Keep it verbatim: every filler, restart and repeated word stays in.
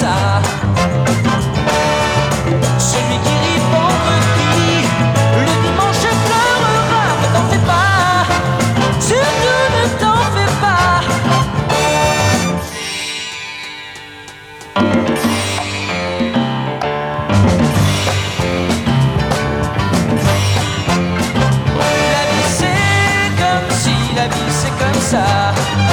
ça. Celui qui rit vendredi, le dimanche pleurera. Ne t'en fais pas, surtout ne t'en fais pas. La vie c'est comme si, la vie c'est comme ça.